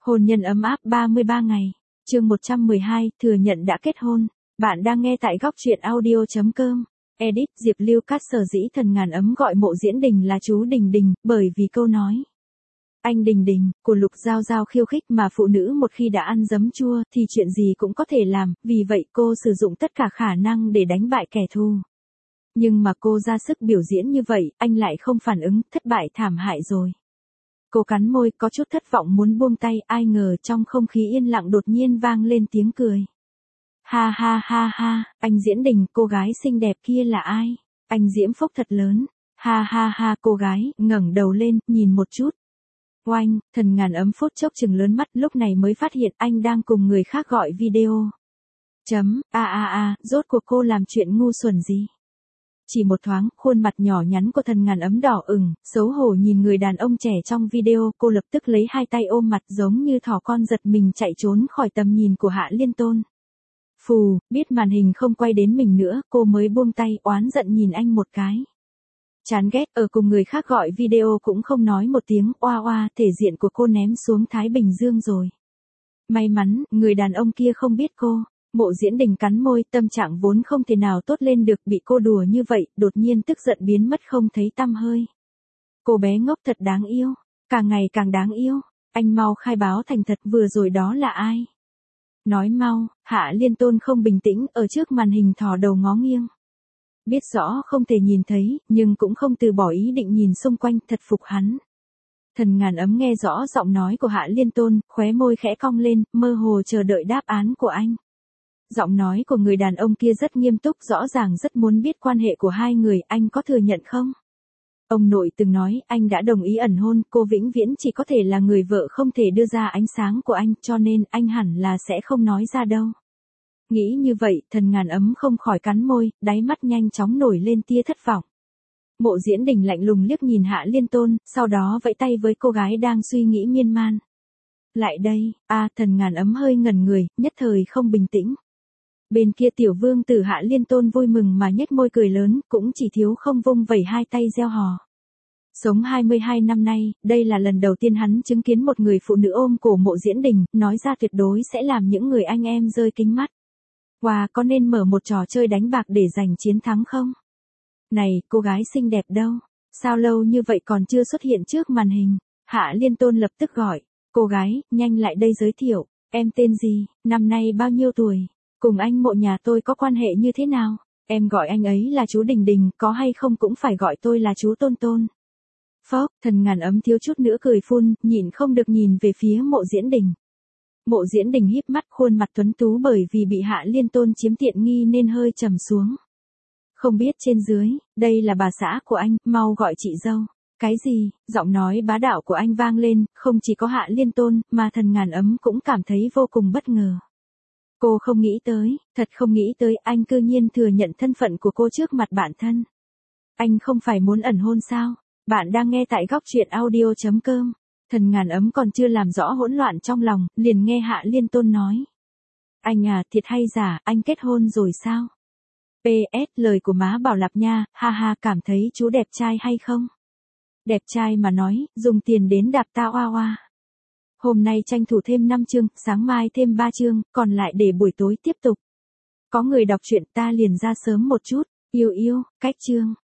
Hôn nhân ấm áp 33 ngày. Chương 112, thừa nhận đã kết hôn. Bạn đang nghe tại góc truyện audio.com. Edit, Diệp Lưu Cát sở dĩ Thần Ngàn Ấm gọi Mộ Diễn Đình là chú Đình Đình, bởi vì câu nói anh Đình Đình của Lục Giao Giao khiêu khích mà phụ nữ một khi đã ăn giấm chua thì chuyện gì cũng có thể làm, vì vậy cô sử dụng tất cả khả năng để đánh bại kẻ thù. Nhưng mà cô ra sức biểu diễn như vậy, anh lại không phản ứng, thất bại thảm hại rồi. Cô cắn môi, có chút thất vọng muốn buông tay, ai ngờ trong không khí yên lặng đột nhiên vang lên tiếng cười. Ha ha ha ha, anh Diễn Đình, cô gái xinh đẹp kia là ai? Anh Diễm phúc thật lớn. Ha ha ha, cô gái, ngẩng đầu lên, nhìn một chút. Oanh, Thần Ngàn Ấm phút chốc chừng lớn mắt, lúc này mới phát hiện anh đang cùng người khác gọi video. Rốt cuộc cô làm chuyện ngu xuẩn gì? Chỉ một thoáng, khuôn mặt nhỏ nhắn của Thần Ngàn Ấm đỏ ửng, xấu hổ nhìn người đàn ông trẻ trong video, cô lập tức lấy hai tay ôm mặt giống như thỏ con giật mình chạy trốn khỏi tầm nhìn của Hạ Liên Tôn. Phù, biết màn hình không quay đến mình nữa, cô mới buông tay, oán giận nhìn anh một cái. Chán ghét, ở cùng người khác gọi video cũng không nói một tiếng, oa, thể diện của cô ném xuống Thái Bình Dương rồi. May mắn, người đàn ông kia không biết cô. Mộ Diễn Đình cắn môi, tâm trạng vốn không thể nào tốt lên được, bị cô đùa như vậy, đột nhiên tức giận biến mất không thấy tăm hơi. Cô bé ngốc thật đáng yêu, càng ngày càng đáng yêu, anh mau khai báo thành thật, vừa rồi đó là ai? Nói mau. Hạ Liên Tôn không bình tĩnh, ở trước màn hình thò đầu ngó nghiêng. Biết rõ không thể nhìn thấy, nhưng cũng không từ bỏ ý định nhìn xung quanh, thật phục hắn. Thần Ngàn Ấm nghe rõ giọng nói của Hạ Liên Tôn, khóe môi khẽ cong lên, mơ hồ chờ đợi đáp án của anh. Giọng nói của người đàn ông kia rất nghiêm túc, rõ ràng rất muốn biết quan hệ của hai người, anh có thừa nhận không? Ông nội từng nói, anh đã đồng ý ẩn hôn, cô vĩnh viễn chỉ có thể là người vợ không thể đưa ra ánh sáng của anh, cho nên anh hẳn là sẽ không nói ra đâu. Nghĩ như vậy, Thần Ngàn Ấm không khỏi cắn môi, đáy mắt nhanh chóng nổi lên tia thất vọng. Mộ Diễn Đình lạnh lùng liếc nhìn Hạ Liên Tôn, sau đó vẫy tay với cô gái đang suy nghĩ miên man. Lại đây. Thần Ngàn Ấm hơi ngẩn người, nhất thời không bình tĩnh. Bên kia tiểu vương tử Hạ Liên Tôn vui mừng mà nhếch môi cười lớn, cũng chỉ thiếu không vung vẩy hai tay reo hò. Sống 22 năm nay, đây là lần đầu tiên hắn chứng kiến một người phụ nữ ôm cổ Mộ Diễn Đình, nói ra tuyệt đối sẽ làm những người anh em rơi kính mắt. Wow, có nên mở một trò chơi đánh bạc để giành chiến thắng không? Này, cô gái xinh đẹp đâu? Sao lâu như vậy còn chưa xuất hiện trước màn hình? Hạ Liên Tôn lập tức gọi. Cô gái, nhanh lại đây giới thiệu. Em tên gì? Năm nay bao nhiêu tuổi? Cùng anh Mộ nhà tôi có quan hệ như thế nào? Em gọi anh ấy là chú Đình Đình, có hay không cũng phải gọi tôi là chú Tôn Tôn. Phốc, Thần Ngàn Ấm thiếu chút nữa cười phun, nhịn không được nhìn về phía Mộ Diễn Đình. Mộ Diễn Đình híp mắt, khuôn mặt tuấn tú bởi vì bị Hạ Liên Tôn chiếm tiện nghi nên hơi trầm xuống. Không biết trên dưới, đây là bà xã của anh, mau gọi chị dâu. Cái gì? Giọng nói bá đạo của anh vang lên, không chỉ có Hạ Liên Tôn, mà Thần Ngàn Ấm cũng cảm thấy vô cùng bất ngờ. Cô không nghĩ tới, thật không nghĩ tới, anh cư nhiên thừa nhận thân phận của cô trước mặt bạn thân. Anh không phải muốn ẩn hôn sao? Bạn đang nghe tại góc truyện audio.com. Thần Ngàn Ấm còn chưa làm rõ hỗn loạn trong lòng, liền nghe Hạ Liên Tôn nói. Anh thiệt hay giả, anh kết hôn rồi sao? PS, lời của má Bảo Lạp nha, ha, cảm thấy chú đẹp trai hay không? Đẹp trai mà nói, dùng tiền đến đạp ta oa. Hôm nay tranh thủ thêm 5 chương, sáng mai thêm 3 chương, còn lại để buổi tối tiếp tục. Có người đọc truyện, ta liền ra sớm một chút, yêu, cách chương.